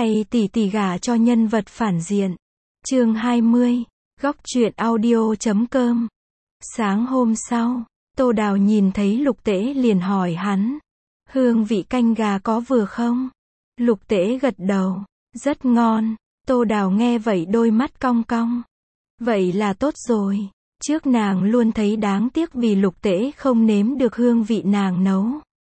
Hay tỷ tỷ gả cho nhân vật phản diện. Chương 20. Góc truyện audio.com. Sáng hôm sau, Tô Đào nhìn thấy Lục Tễ liền hỏi hắn. Hương vị canh gà có vừa không? Lục Tễ gật đầu. Rất ngon. Tô Đào nghe vậy đôi mắt cong cong. Vậy là tốt rồi. Trước nàng luôn thấy đáng tiếc vì Lục Tễ không nếm được hương vị nàng nấu.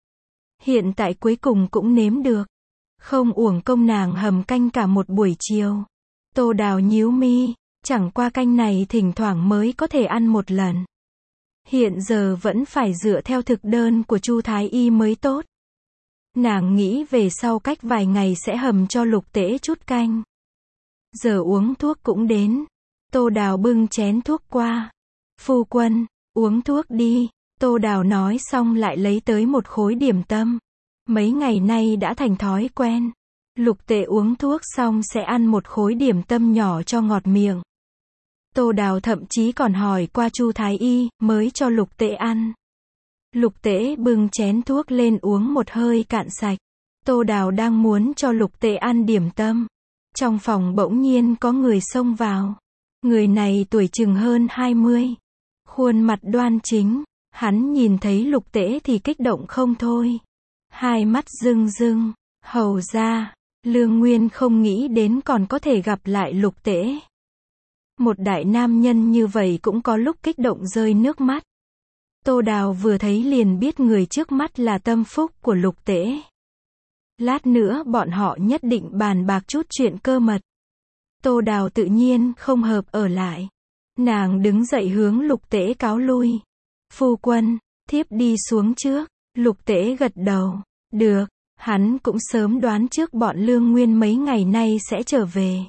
Hiện tại cuối cùng cũng nếm được. Không uổng công nàng hầm canh cả một buổi chiều. Tô Đào nhíu mi, chẳng qua canh này thỉnh thoảng mới có thể ăn một lần. Hiện giờ vẫn phải dựa theo thực đơn của Chu Thái Y mới tốt. Nàng nghĩ về sau cách vài ngày sẽ hầm cho Lục Tễ chút canh. Giờ uống thuốc cũng đến. Tô Đào bưng chén thuốc qua. Phu quân, uống thuốc đi. Tô Đào nói xong lại lấy tới một khối điểm tâm. Mấy ngày nay đã thành thói quen. Lục Tễ uống thuốc xong sẽ ăn một khối điểm tâm nhỏ cho ngọt miệng. Tô Đào thậm chí còn hỏi qua Chu Thái Y, mới cho Lục Tễ ăn. Lục Tễ bưng chén thuốc lên uống một hơi cạn sạch. Tô Đào đang muốn cho Lục Tễ ăn điểm tâm. Trong phòng bỗng nhiên có người xông vào. Người này tuổi chừng hơn 20. Khuôn mặt đoan chính. Hắn nhìn thấy Lục Tễ thì kích động không thôi. Hai mắt rưng rưng. Hầu ra, Lương Nguyên không nghĩ đến còn có thể gặp lại Lục Tễ. Một đại nam nhân như vậy cũng có lúc kích động rơi nước mắt. Tô Đào vừa thấy liền biết người trước mắt là tâm phúc của Lục Tễ. Lát nữa bọn họ nhất định bàn bạc chút chuyện cơ mật. Tô Đào tự nhiên không hợp ở lại. Nàng đứng dậy hướng Lục Tễ cáo lui. Phu quân, thiếp đi xuống trước. Lục Tễ gật đầu. Được, hắn cũng sớm đoán trước bọn Lương Nguyên mấy ngày nay sẽ trở về.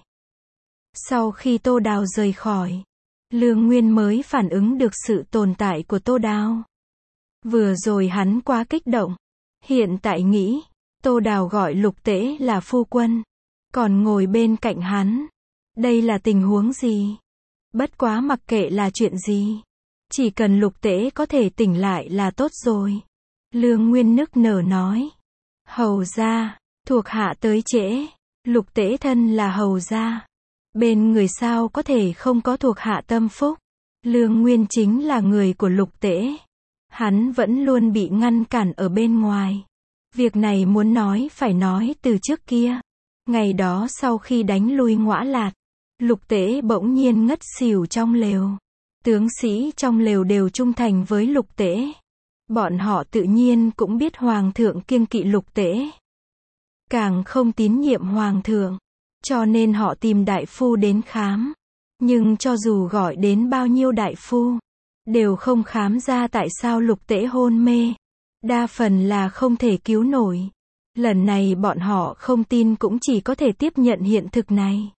Sau khi Tô Đào rời khỏi, Lương Nguyên mới phản ứng được sự tồn tại của Tô Đào. Vừa rồi hắn quá kích động. Hiện tại nghĩ, Tô Đào gọi Lục Tễ là phu quân. Còn ngồi bên cạnh hắn. Đây là tình huống gì? Bất quá mặc kệ là chuyện gì. Chỉ cần Lục Tễ có thể tỉnh lại là tốt rồi. Lương Nguyên nức nở nói. Hầu gia, thuộc hạ tới trễ. Lục Tễ thân là hầu gia. Bên người sao có thể không có thuộc hạ tâm phúc. Lương Nguyên chính là người của Lục Tễ. Hắn vẫn luôn bị ngăn cản ở bên ngoài. Việc này muốn nói phải nói từ trước kia. Ngày đó sau khi đánh lui Ngõa Lạt, Lục Tễ bỗng nhiên ngất xỉu trong lều. Tướng sĩ trong lều đều trung thành với Lục Tễ. Bọn họ tự nhiên cũng biết Hoàng thượng kiêng kỵ Lục Tễ. Càng không tín nhiệm Hoàng thượng. Cho nên họ tìm đại phu đến khám. Nhưng cho dù gọi đến bao nhiêu đại phu, đều không khám ra tại sao Lục Tễ hôn mê. Đa phần là không thể cứu nổi. Lần này bọn họ không tin cũng chỉ có thể tiếp nhận hiện thực này.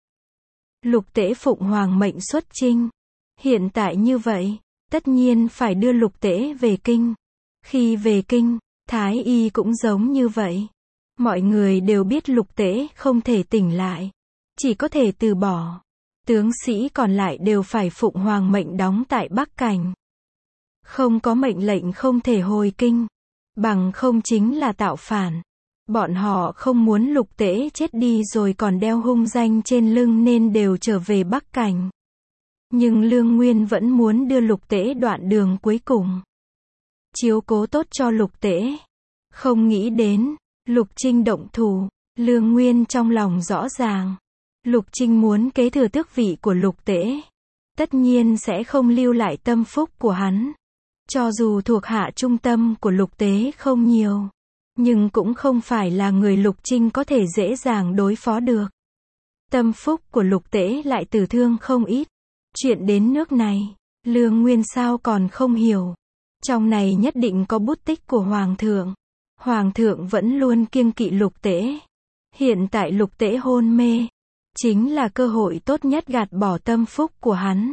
Lục Tễ phụng hoàng mệnh xuất chinh. Hiện tại như vậy, tất nhiên phải đưa Lục Tễ về kinh. Khi về kinh, Thái Y cũng giống như vậy. Mọi người đều biết Lục Tễ không thể tỉnh lại. Chỉ có thể từ bỏ. Tướng sĩ còn lại đều phải phụng hoàng mệnh đóng tại Bắc Cảnh. Không có mệnh lệnh không thể hồi kinh. Bằng không chính là tạo phản. Bọn họ không muốn Lục Tễ chết đi rồi còn đeo hung danh trên lưng nên đều trở về Bắc Cảnh. Nhưng Lương Nguyên vẫn muốn đưa Lục Tễ đoạn đường cuối cùng. Chiếu cố tốt cho Lục Tễ. Không nghĩ đến, Lục Trinh động thủ. Lương Nguyên trong lòng rõ ràng. Lục Trinh muốn kế thừa tước vị của Lục Tễ. Tất nhiên sẽ không lưu lại tâm phúc của hắn. Cho dù thuộc hạ trung tâm của Lục Tễ không nhiều. Nhưng cũng không phải là người Lục Trinh có thể dễ dàng đối phó được. Tâm phúc của Lục Tễ lại tử thương không ít. Chuyện đến nước này, Lương Nguyên sao còn không hiểu. Trong này nhất định có bút tích của Hoàng thượng. Hoàng thượng vẫn luôn kiêng kỵ Lục Tễ. Hiện tại Lục Tễ hôn mê. Chính là cơ hội tốt nhất gạt bỏ tâm phúc của hắn.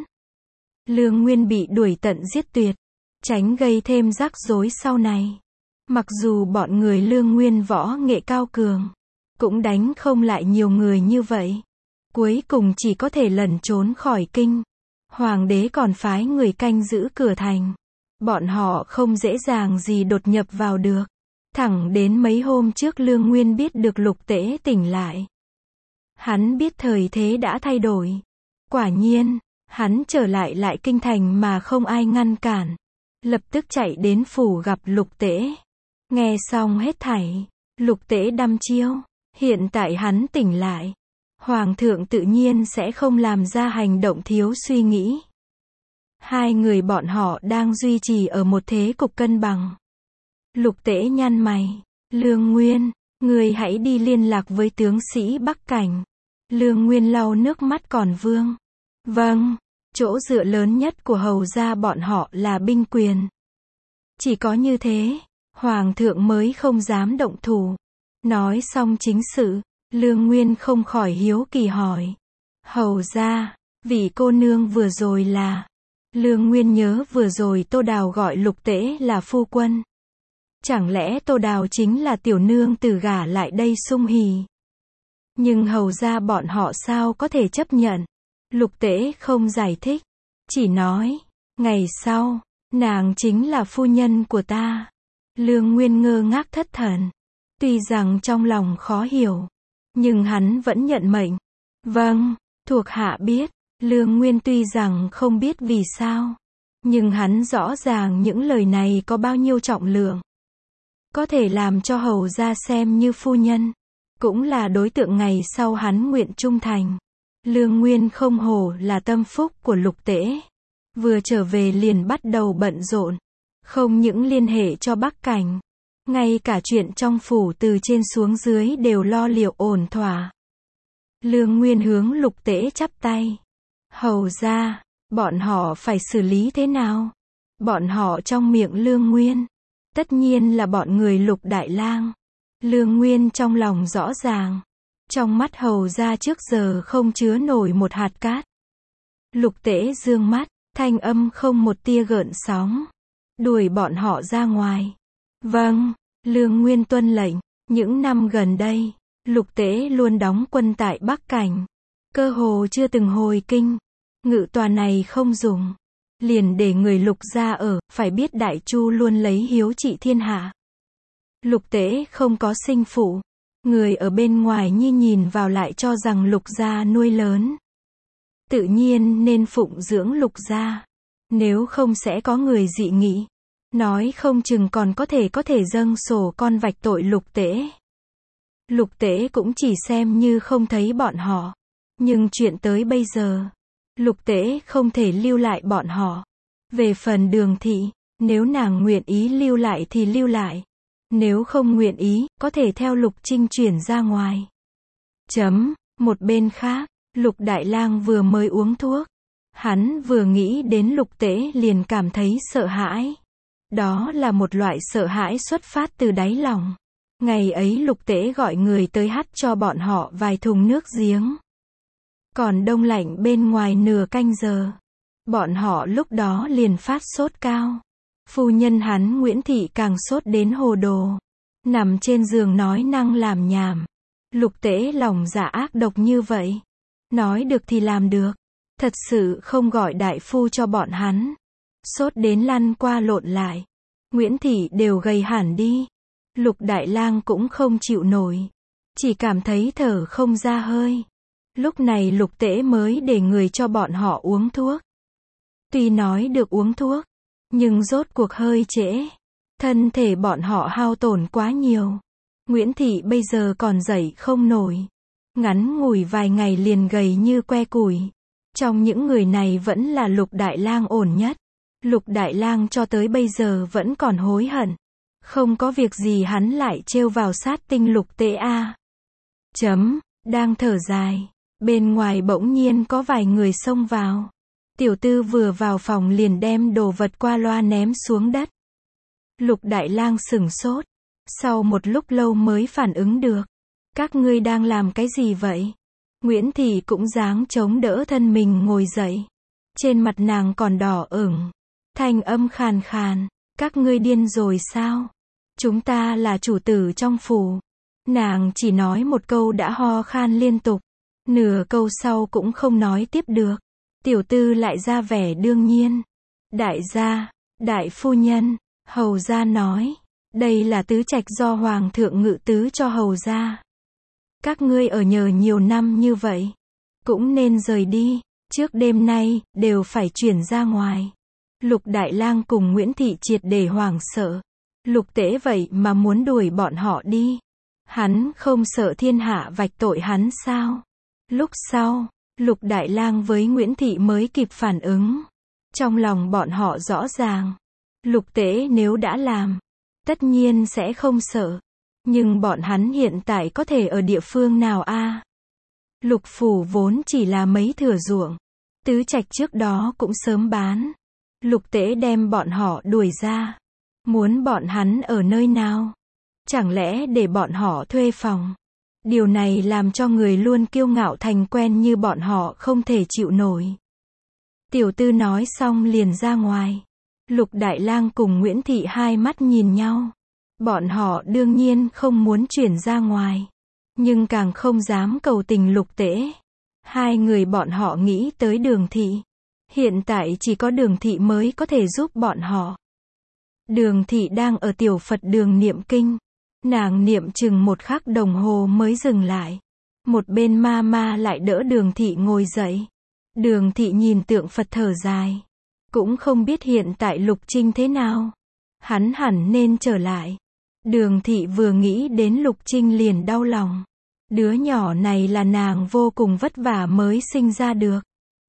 Lương Nguyên bị đuổi tận giết tuyệt. Tránh gây thêm rắc rối sau này. Mặc dù bọn người Lương Nguyên võ nghệ cao cường. Cũng đánh không lại nhiều người như vậy. Cuối cùng chỉ có thể lẩn trốn khỏi kinh. Hoàng đế còn phái người canh giữ cửa thành. Bọn họ không dễ dàng gì đột nhập vào được. Thẳng đến mấy hôm trước Lương Nguyên biết được Lục Tễ tỉnh lại. Hắn biết thời thế đã thay đổi. Quả nhiên, hắn trở lại kinh thành mà không ai ngăn cản. Lập tức chạy đến phủ gặp Lục Tễ. Nghe xong hết thảy, Lục Tễ đăm chiêu. Hiện tại hắn tỉnh lại. Hoàng thượng tự nhiên sẽ không làm ra hành động thiếu suy nghĩ. Hai người bọn họ đang duy trì ở một thế cục cân bằng. Lục Tễ nhăn mày. Lương Nguyên, người hãy đi liên lạc với tướng sĩ Bắc Cảnh. Lương Nguyên lau nước mắt còn vương. Vâng, chỗ dựa lớn nhất của hầu gia bọn họ là binh quyền. Chỉ có như thế, Hoàng thượng mới không dám động thủ. Nói xong chính sự, Lương Nguyên không khỏi hiếu kỳ hỏi. Hầu gia, vị cô nương vừa rồi là... Lương Nguyên nhớ vừa rồi Tô Đào gọi Lục Tễ là phu quân. Chẳng lẽ Tô Đào chính là tiểu nương từ gả lại đây sung hỉ? Nhưng hầu gia bọn họ sao có thể chấp nhận? Lục Tễ không giải thích, chỉ nói, ngày sau, nàng chính là phu nhân của ta. Lương Nguyên ngơ ngác thất thần. Tuy rằng trong lòng khó hiểu, nhưng hắn vẫn nhận mệnh. Vâng, thuộc hạ biết. Lương Nguyên tuy rằng không biết vì sao, nhưng hắn rõ ràng những lời này có bao nhiêu trọng lượng. Có thể làm cho hầu gia xem như phu nhân, cũng là đối tượng ngày sau hắn nguyện trung thành. Lương Nguyên không hổ là tâm phúc của Lục Tễ. Vừa trở về liền bắt đầu bận rộn. Không những liên hệ cho Bắc Cảnh, ngay cả chuyện trong phủ từ trên xuống dưới đều lo liệu ổn thỏa. Lương Nguyên hướng Lục Tễ chắp tay. Hầu gia, bọn họ phải xử lý thế nào? Bọn họ trong miệng Lương Nguyên, tất nhiên là bọn người Lục Đại Lang. Lương Nguyên trong lòng rõ ràng, trong mắt hầu gia trước giờ không chứa nổi một hạt cát. Lục Tễ dương mắt, thanh âm không một tia gợn sóng. Đuổi bọn họ ra ngoài. Vâng, Lương Nguyên tuân lệnh. Những năm gần đây, Lục Tễ luôn đóng quân tại Bắc Cảnh. Cơ hồ chưa từng hồi kinh. Ngự tòa này không dùng. Liền để người Lục gia ở, phải biết Đại Chu luôn lấy hiếu trị thiên hạ. Lục Tễ không có sinh phụ. Người ở bên ngoài nhìn vào lại cho rằng Lục gia nuôi lớn. Tự nhiên nên phụng dưỡng Lục gia. Nếu không sẽ có người dị nghị. Nói không chừng còn có thể dâng sổ con vạch tội Lục Tễ. Lục Tễ cũng chỉ xem như không thấy bọn họ. Nhưng chuyện tới bây giờ, Lục Tễ không thể lưu lại bọn họ. Về phần Đường thị, nếu nàng nguyện ý lưu lại thì lưu lại. Nếu không nguyện ý, có thể theo Lục Trinh chuyển ra ngoài. Một bên khác, Lục Đại Lang vừa mới uống thuốc. Hắn vừa nghĩ đến Lục Tễ liền cảm thấy sợ hãi. Đó là một loại sợ hãi xuất phát từ đáy lòng. Ngày ấy Lục Tễ gọi người tới hắt cho bọn họ vài thùng nước giếng. Còn đông lạnh bên ngoài nửa canh giờ. Bọn họ lúc đó liền phát sốt cao. Phu nhân hắn Nguyễn Thị càng sốt đến hồ đồ. Nằm trên giường nói năng làm nhảm. Lục Tễ lòng dạ ác độc như vậy. Nói được thì làm được. Thật sự không gọi đại phu cho bọn hắn. Sốt đến lăn qua lộn lại. Nguyễn Thị đều gầy hẳn đi. Lục Đại Lang cũng không chịu nổi. Chỉ cảm thấy thở không ra hơi. Lúc này Lục Tễ mới để người cho bọn họ uống thuốc. Tuy nói được uống thuốc, nhưng rốt cuộc hơi trễ. Thân thể bọn họ hao tổn quá nhiều. Nguyễn Thị bây giờ còn dậy không nổi. Ngắn ngủi vài ngày liền gầy như que củi. Trong những người này vẫn là Lục Đại Lang ổn nhất. Lục Đại Lang cho tới bây giờ vẫn còn hối hận. Không có việc gì hắn lại trêu vào sát tinh Lục Tễ a. Đang thở dài. Bên ngoài bỗng nhiên có vài người xông vào. Tiểu tư vừa vào phòng liền đem đồ vật qua loa ném xuống đất. Lục Đại Lang sửng sốt. Sau một lúc lâu mới phản ứng được. Các ngươi đang làm cái gì vậy? Nguyễn Thị cũng dáng chống đỡ thân mình ngồi dậy. Trên mặt nàng còn đỏ ửng. Thanh âm khàn khàn. Các ngươi điên rồi sao? Chúng ta là chủ tử trong phủ. Nàng chỉ nói một câu đã ho khan liên tục. Nửa câu sau cũng không nói tiếp được. Tiểu tư lại ra vẻ đương nhiên. Đại gia, đại phu nhân, hầu gia nói. Đây là tứ trạch do hoàng thượng ngự tứ cho hầu gia. Các ngươi ở nhờ nhiều năm như vậy, cũng nên rời đi, trước đêm nay, đều phải chuyển ra ngoài. Lục Đại Lang cùng Nguyễn Thị triệt để hoảng sợ. Lục Tễ vậy mà muốn đuổi bọn họ đi. Hắn không sợ thiên hạ vạch tội hắn sao? Lúc sau, Lục Đại Lang với Nguyễn Thị mới kịp phản ứng. Trong lòng bọn họ rõ ràng, Lục Tễ nếu đã làm, tất nhiên sẽ không sợ. Nhưng bọn hắn hiện tại có thể ở địa phương nào a? Lục phủ vốn chỉ là mấy thửa ruộng, tứ trạch trước đó cũng sớm bán. Lục Tễ đem bọn họ đuổi ra, muốn bọn hắn ở nơi nào? Chẳng lẽ để bọn họ thuê phòng? Điều này làm cho người luôn kiêu ngạo thành quen như bọn họ không thể chịu nổi. Tiểu Tư nói xong liền ra ngoài. Lục Đại Lang cùng Nguyễn Thị hai mắt nhìn nhau. Bọn họ đương nhiên không muốn chuyển ra ngoài, nhưng càng không dám cầu tình Lục Tễ. Hai người bọn họ nghĩ tới Đường Thị. Hiện tại chỉ có Đường Thị mới có thể giúp bọn họ. Đường Thị đang ở tiểu Phật đường niệm kinh. Nàng niệm chừng 1 khắc đồng hồ mới dừng lại. Một bên ma ma lại đỡ Đường Thị ngồi dậy. Đường Thị nhìn tượng Phật thở dài. Cũng không biết hiện tại Lục Trinh thế nào. Hắn hẳn nên trở lại. Đường Thị vừa nghĩ đến Lục Trinh liền đau lòng. Đứa nhỏ này là nàng vô cùng vất vả mới sinh ra được.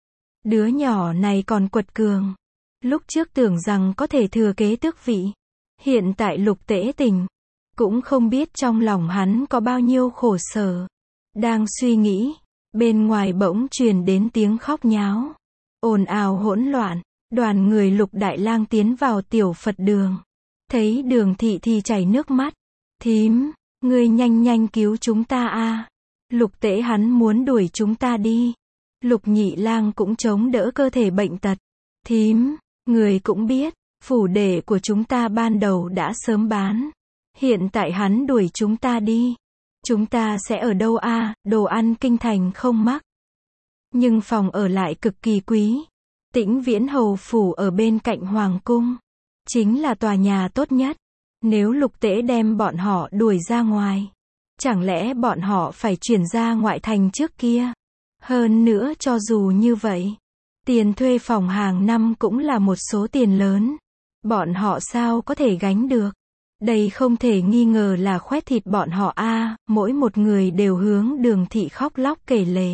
Đứa nhỏ này còn quật cường. Lúc trước tưởng rằng có thể thừa kế tước vị. Hiện tại Lục Tễ tỉnh. Cũng không biết trong lòng hắn có bao nhiêu khổ sở. Đang suy nghĩ, bên ngoài bỗng truyền đến tiếng khóc nháo. Ồn ào hỗn loạn, đoàn người Lục Đại Lang tiến vào tiểu Phật đường. Thấy Đường Thị thì chảy nước mắt. Thím, ngươi nhanh nhanh cứu chúng ta a. Lục Tễ hắn muốn đuổi chúng ta đi. Lục Nhị Lang cũng chống đỡ cơ thể bệnh tật. Thím, người cũng biết, phủ đệ của chúng ta ban đầu đã sớm bán. Hiện tại hắn đuổi chúng ta đi. Chúng ta sẽ ở đâu a? Đồ ăn kinh thành không mắc. Nhưng phòng ở lại cực kỳ quý. Tĩnh Viễn Hầu phủ ở bên cạnh Hoàng cung. Chính là tòa nhà tốt nhất. Nếu Lục Tễ đem bọn họ đuổi ra ngoài, chẳng lẽ bọn họ phải chuyển ra ngoại thành trước kia? Hơn nữa cho dù như vậy, tiền thuê phòng hàng năm cũng là một số tiền lớn. Bọn họ sao có thể gánh được? Đây không thể nghi ngờ là khoét thịt bọn họ a. Mỗi một người đều hướng Đường Thị khóc lóc kể lể.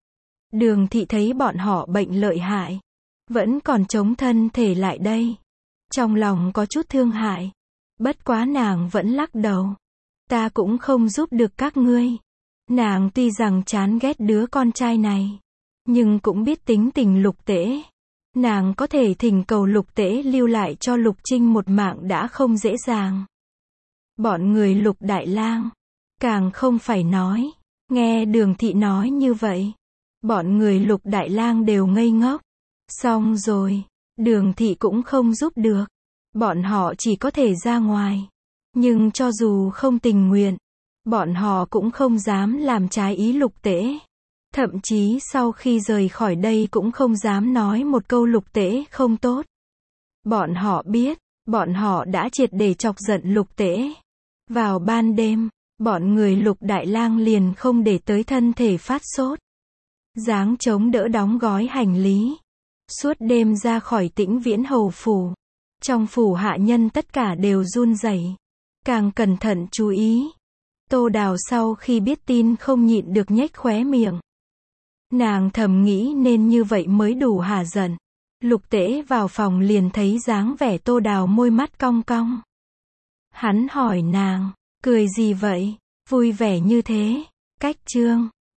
Đường Thị thấy bọn họ bệnh lợi hại, vẫn còn chống thân thể lại đây. Trong lòng có chút thương hại. Bất quá nàng vẫn lắc đầu. Ta cũng không giúp được các ngươi. Nàng tuy rằng chán ghét đứa con trai này, nhưng cũng biết tính tình Lục Tễ. Nàng có thể thỉnh cầu Lục Tễ lưu lại cho Lục Trinh một mạng đã không dễ dàng. Bọn người Lục Đại Lang càng không phải nói. Nghe Đường Thị nói như vậy, bọn người Lục Đại Lang đều ngây ngốc. Xong rồi, Đường Thị cũng không giúp được. Bọn họ chỉ có thể ra ngoài. Nhưng cho dù không tình nguyện, bọn họ cũng không dám làm trái ý Lục Tễ. Thậm chí sau khi rời khỏi đây cũng không dám nói một câu Lục Tễ không tốt. Bọn họ biết, bọn họ đã triệt để chọc giận Lục Tễ. Vào ban đêm, bọn người Lục Đại Lang liền không để tới thân thể phát sốt. Dáng chống đỡ đóng gói hành lý. Suốt đêm ra khỏi Tĩnh Viễn Hầu phủ. Trong phủ hạ nhân tất cả đều run rẩy, càng cẩn thận chú ý. Tô Đào sau khi biết tin không nhịn được nhếch khóe miệng. Nàng thầm nghĩ nên như vậy mới đủ hả giận. Lục Tễ vào phòng liền thấy dáng vẻ Tô Đào môi mắt cong cong. Hắn hỏi nàng, cười gì vậy, vui vẻ như thế? Cách chương